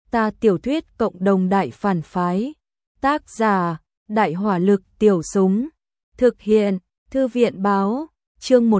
Ta tiểu thuyết cộng đồng đại phản phái. Tác giả: Đại hỏa lực tiểu súng. Thực hiện: Thư viện báo. Chương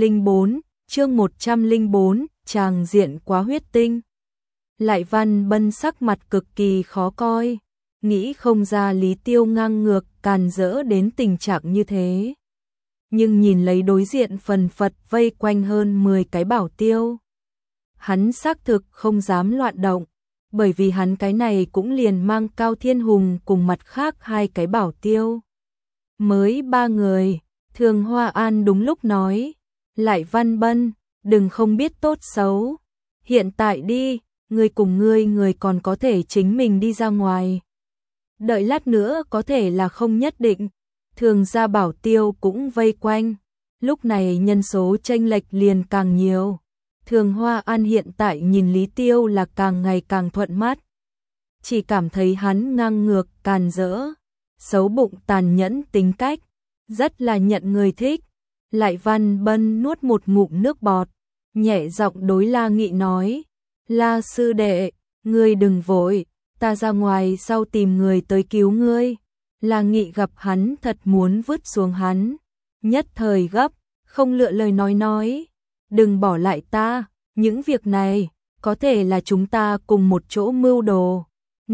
104, tràng diện quá huyết tinh. Lại Văn Bân sắc mặt cực kỳ khó coi, nghĩ không ra Lý Tiêu ngang ngược càn rỡ đến tình trạng như thế. Nhưng nhìn lấy đối diện phần phật vây quanh hơn 10 cái bảo tiêu, hắn xác thực không dám loạn động, bởi vì hắn cái này cũng liền mang Cao Thiên Hùng cùng mặt khác 2 cái bảo tiêu. Mới 3 người, Thường Hoa An đúng lúc nói, Lại Văn Bân, đừng không biết tốt xấu. Hiện tại đi, ngươi cùng người còn có thể chính mình đi ra ngoài. Đợi lát nữa có thể là không nhất định. Thường gia bảo tiêu cũng vây quanh, lúc này nhân số chênh lệch liền càng nhiều. Thường Hoa An hiện tại nhìn Lý Tiêu là càng ngày càng thuận mắt. Chỉ cảm thấy hắn ngang ngược, càn rỡ, xấu bụng tàn nhẫn tính cách, rất là nhận người thích. Lại Văn Bân nuốt một ngụm nước bọt, nhẹ giọng đối La Nghị nói, La sư đệ, ngươi đừng vội, ta ra ngoài sau tìm người tới cứu ngươi. La Nghị gặp hắn thật muốn vứt xuống hắn, nhất thời gấp, không lựa lời nói, đừng bỏ lại ta, những việc này, có thể là chúng ta cùng một chỗ mưu đồ.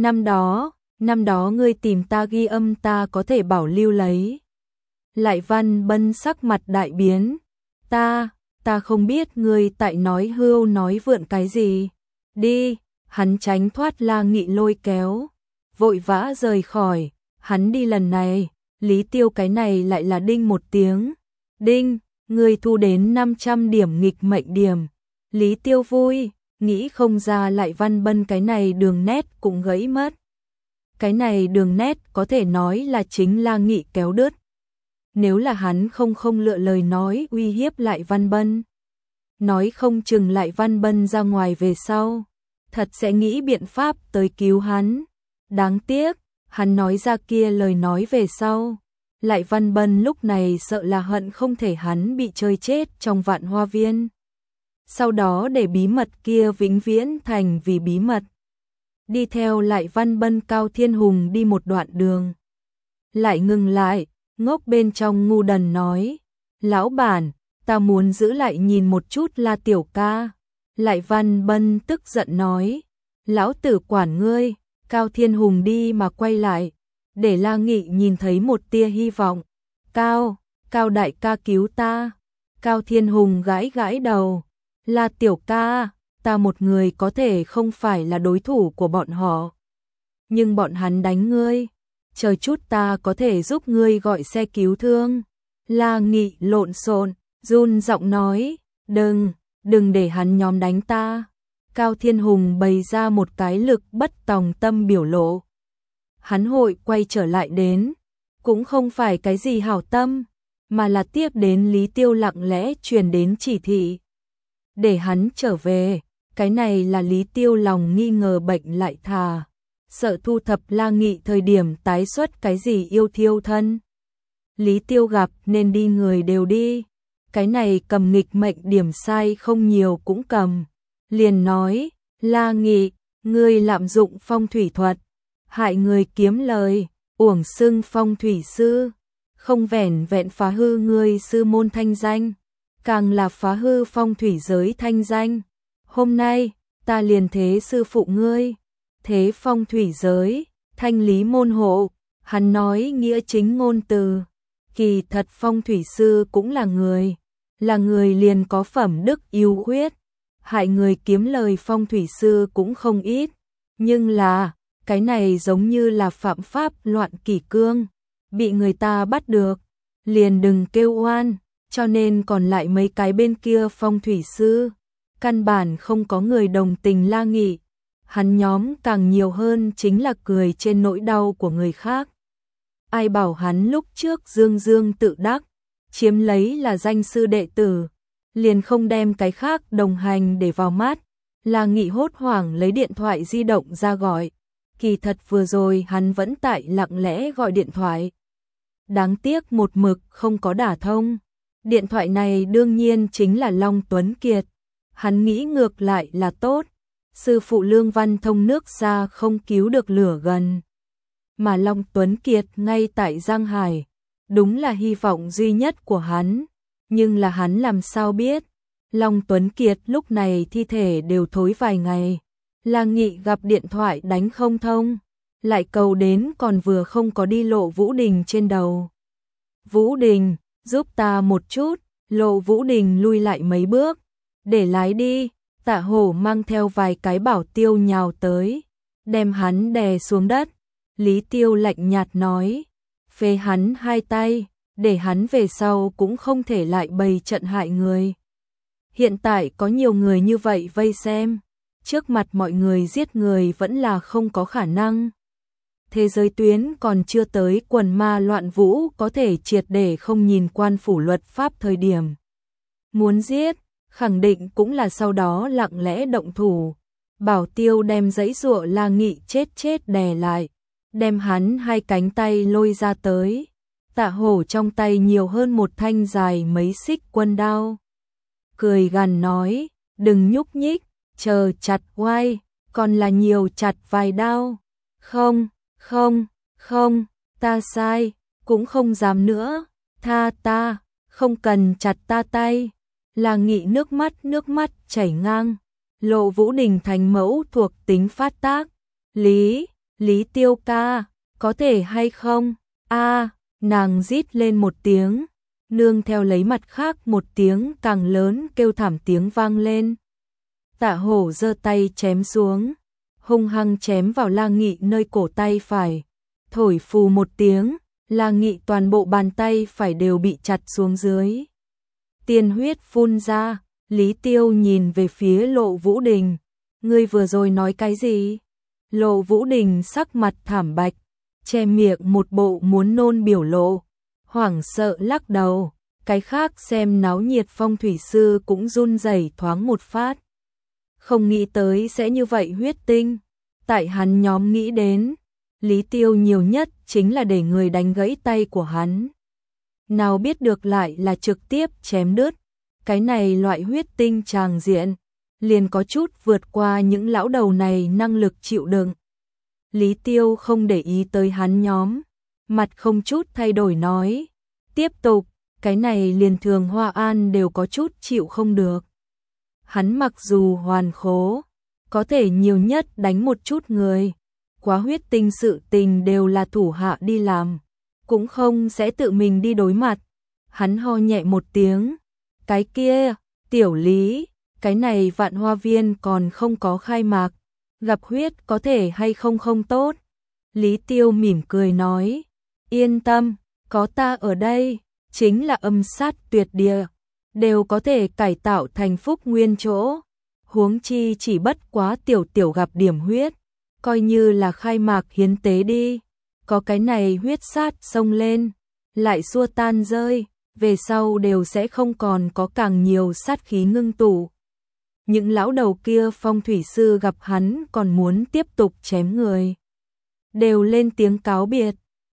Năm đó ngươi tìm ta ghi âm ta có thể bảo lưu lấy. Lại Văn Bân sắc mặt đại biến, ta không biết ngươi tại nói hưu nói vượn cái gì. Đi, hắn tránh thoát La Nghị lôi kéo, vội vã rời khỏi. Hắn đi lần này, Lý Tiêu cái này lại là đinh một tiếng. Đinh, ngươi thu đến 500 điểm nghịch mệnh điểm. Lý Tiêu vui, nghĩ không ra Lại Văn Bân cái này đường nét cũng gãy mất. Cái này đường nét có thể nói là chính La Nghị kéo đứt. Nếu là hắn không lựa lời nói uy hiếp Lại Văn Bân, nói không chừng Lại Văn Bân ra ngoài về sau, thật sẽ nghĩ biện pháp tới cứu hắn. Đáng tiếc, hắn nói ra kia lời nói về sau, Lại Văn Bân lúc này sợ là hận không thể hắn bị chơi chết trong Vạn Hoa Viên. Sau đó để bí mật kia vĩnh viễn thành vì bí mật. Đi theo Lại Văn Bân Cao Thiên Hùng đi một đoạn đường, lại ngừng lại, ngốc bên trong ngu đần nói, lão bản, ta muốn giữ lại nhìn một chút La tiểu ca. Lại Văn Bân tức giận nói, lão tử quản ngươi. Cao Thiên Hùng đi mà quay lại, để La Nghị nhìn thấy một tia hy vọng. Cao đại ca cứu ta. Cao Thiên Hùng gãi gãi đầu, La tiểu ca, ta một người có thể không phải là đối thủ của bọn họ, nhưng bọn hắn đánh ngươi, chờ chút ta có thể giúp ngươi gọi xe cứu thương. La Nghị lộn xộn, run giọng nói, đừng để hắn nhóm đánh ta. Cao Thiên Hùng bày ra một cái lực bất tòng tâm biểu lộ. Hắn hội quay trở lại đến, cũng không phải cái gì hảo tâm, mà là tiếp đến Lý Tiêu lặng lẽ truyền đến chỉ thị, để hắn trở về. Cái này là Lý Tiêu lòng nghi ngờ bệnh lại thà, sợ thu thập La Nghị thời điểm tái xuất cái gì yêu thiêu thân. Lý Tiêu gặp nên đi người đều đi, cái này cầm nghịch mệnh điểm sai không nhiều cũng cầm. Liền nói, La Nghị, ngươi lạm dụng phong thủy thuật, hại người kiếm lời, uổng xưng phong thủy sư, không vẻn vẹn phá hư ngươi sư môn thanh danh, càng là phá hư phong thủy giới thanh danh. Hôm nay, ta liền thế sư phụ ngươi, thế phong thủy giới, thanh lý môn hộ. Hắn nói nghĩa chính ngôn từ, kỳ thật phong thủy sư cũng là người liền có phẩm đức yêu huyết. Hại người kiếm lời phong thủy sư cũng không ít, nhưng là, cái này giống như là phạm pháp loạn kỷ cương, bị người ta bắt được, liền đừng kêu oan, cho nên còn lại mấy cái bên kia phong thủy sư, căn bản không có người đồng tình La Nghị, hắn nhóm càng nhiều hơn chính là cười trên nỗi đau của người khác. Ai bảo hắn lúc trước dương tự đắc, chiếm lấy là danh sư đệ tử, liền không đem cái khác đồng hành để vào mắt. La Nghị hốt hoảng lấy điện thoại di động ra gọi, kỳ thật vừa rồi hắn vẫn tại lặng lẽ gọi điện thoại. Đáng tiếc một mực không có đả thông. Điện thoại này đương nhiên chính là Long Tuấn Kiệt. Hắn nghĩ ngược lại là tốt, sư phụ Lương Văn Thông nước ra không cứu được lửa gần. Mà Long Tuấn Kiệt ngay tại Giang Hải, đúng là hy vọng duy nhất của hắn. Nhưng là hắn làm sao biết, Long Tuấn Kiệt lúc này thi thể đều thối vài ngày. La Nghị gặp điện thoại đánh không thông, lại cầu đến còn vừa không có đi Lộ Vũ Đình trên đầu. Vũ Đình, giúp ta một chút. Lộ Vũ Đình lui lại mấy bước, để lái đi. Tạ Hổ mang theo vài cái bảo tiêu nhào tới, đem hắn đè xuống đất. Lý Tiêu lạnh nhạt nói, phế hắn 2 tay, để hắn về sau cũng không thể lại bày trận hại người. Hiện tại có nhiều người như vậy vây xem, trước mặt mọi người giết người vẫn là không có khả năng. Thế giới tuyến còn chưa tới quần ma loạn vũ có thể triệt để không nhìn quan phủ luật pháp thời điểm. Muốn giết, khẳng định cũng là sau đó lặng lẽ động thủ. Bảo tiêu đem giấy giụa La Nghị chết đè lại, đem hắn 2 cánh tay lôi ra tới. Tạ Hổ trong tay nhiều hơn một thanh dài mấy xích quân đao. Cười gằn nói, đừng nhúc nhích, chờ chặt oai, còn là nhiều chặt vài đao. Không, ta sai, cũng không dám nữa, tha ta, không cần chặt ta tay. La Nghị nước mắt chảy ngang. Lộ Vũ Đình thành mẫu thuộc tính phát tác. Lý Tiêu ca, có thể hay không? Nàng rít lên một tiếng, nương theo lấy mặt khác một tiếng càng lớn kêu thảm tiếng vang lên. Tạ Hổ giơ tay chém xuống, hung hăng chém vào La Nghị nơi cổ tay phải. Thổi phù một tiếng, La Nghị toàn bộ bàn tay phải đều bị chặt xuống dưới. Tiên huyết phun ra. Lý Tiêu nhìn về phía Lộ Vũ Đình, ngươi vừa rồi nói cái gì? Lộ Vũ Đình sắc mặt thảm bạch, che miệng một bộ muốn nôn biểu lộ, hoảng sợ lắc đầu. Cái khác xem náo nhiệt phong thủy sư cũng run rẩy thoáng một phát. Không nghĩ tới sẽ như vậy huyết tinh. Tại hắn nhóm nghĩ đến, Lý Tiêu nhiều nhất chính là để người đánh gãy tay của hắn. Nào biết được lại là trực tiếp chém đứt. Cái này loại huyết tinh tràng diện, liền có chút vượt qua những lão đầu này năng lực chịu đựng. Lý Tiêu không để ý tới hắn nhóm, mặt không chút thay đổi nói, tiếp tục, cái này liền Thường Hoa An đều có chút chịu không được. Hắn mặc dù hoàn khố, có thể nhiều nhất đánh một chút người, quá huyết tinh sự tình đều là thủ hạ đi làm, cũng không sẽ tự mình đi đối mặt. Hắn ho nhẹ một tiếng, cái kia, tiểu Lý, cái này Vạn Hoa Viên còn không có khai mạc, gặp huyết có thể hay không không tốt. Lý Tiêu mỉm cười nói, yên tâm, có ta ở đây, chính là âm sát tuyệt địa, đều có thể cải tạo thành phúc nguyên chỗ. Huống chi chỉ bất quá tiểu gặp điểm huyết, coi như là khai mạc hiến tế đi, có cái này huyết sát xông lên, lại xua tan rơi, về sau đều sẽ không còn có càng nhiều sát khí ngưng tụ. Những lão đầu kia phong thủy sư gặp hắn còn muốn tiếp tục chém người, đều lên tiếng cáo biệt.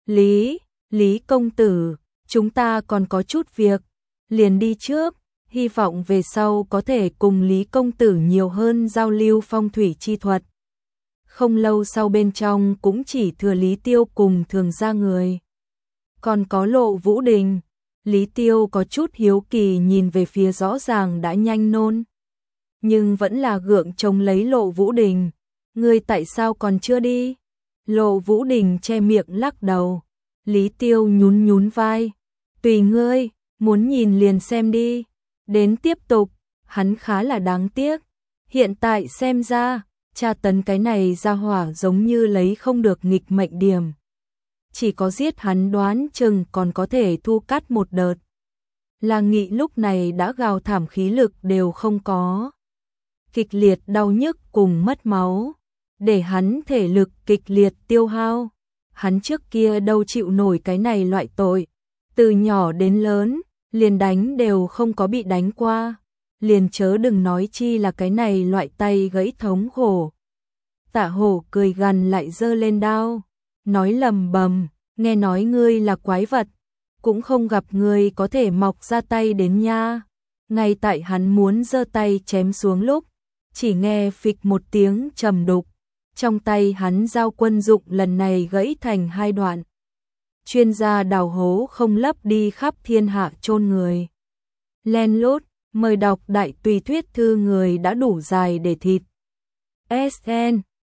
Lý công tử, chúng ta còn có chút việc, liền đi trước, hy vọng về sau có thể cùng Lý công tử nhiều hơn giao lưu phong thủy chi thuật. Không lâu sau bên trong cũng chỉ thừa Lý Tiêu cùng Thường gia người. Còn có Lộ Vũ Đình. Lý Tiêu có chút hiếu kỳ nhìn về phía rõ ràng đã nhanh nôn, nhưng vẫn là gượng chống lấy Lộ Vũ Đình. Ngươi tại sao còn chưa đi? Lộ Vũ Đình che miệng lắc đầu. Lý Tiêu nhún vai. Tùy ngươi, muốn nhìn liền xem đi. Đến tiếp tục, hắn khá là đáng tiếc. Hiện tại xem ra, tra tấn cái này ra hỏa giống như lấy không được nghịch mệnh điểm. Chỉ có giết hắn đoán chừng còn có thể thu cắt một đợt. La Nghị lúc này đã gào thảm khí lực đều không có. Kịch liệt đau nhức cùng mất máu, để hắn thể lực kịch liệt tiêu hao. Hắn trước kia đâu chịu nổi cái này loại tội. Từ nhỏ đến lớn, liền đánh đều không có bị đánh qua. Liền chớ đừng nói chi là cái này loại tay gãy thống khổ. Tạ Hổ cười gằn lại giơ lên đao, nói lầm bầm, nghe nói ngươi là quái vật, cũng không gặp ngươi có thể mọc ra tay đến nha. Ngay tại hắn muốn giơ tay chém xuống lúc, chỉ nghe phịch một tiếng trầm đục, trong tay hắn dao quân dụng lần này gãy thành hai đoạn. Chuyên gia đào hố không lấp đi khắp thiên hạ chôn người. Len lút, mời đọc đại tùy thuyết thư người đã đủ dài để thịt. SN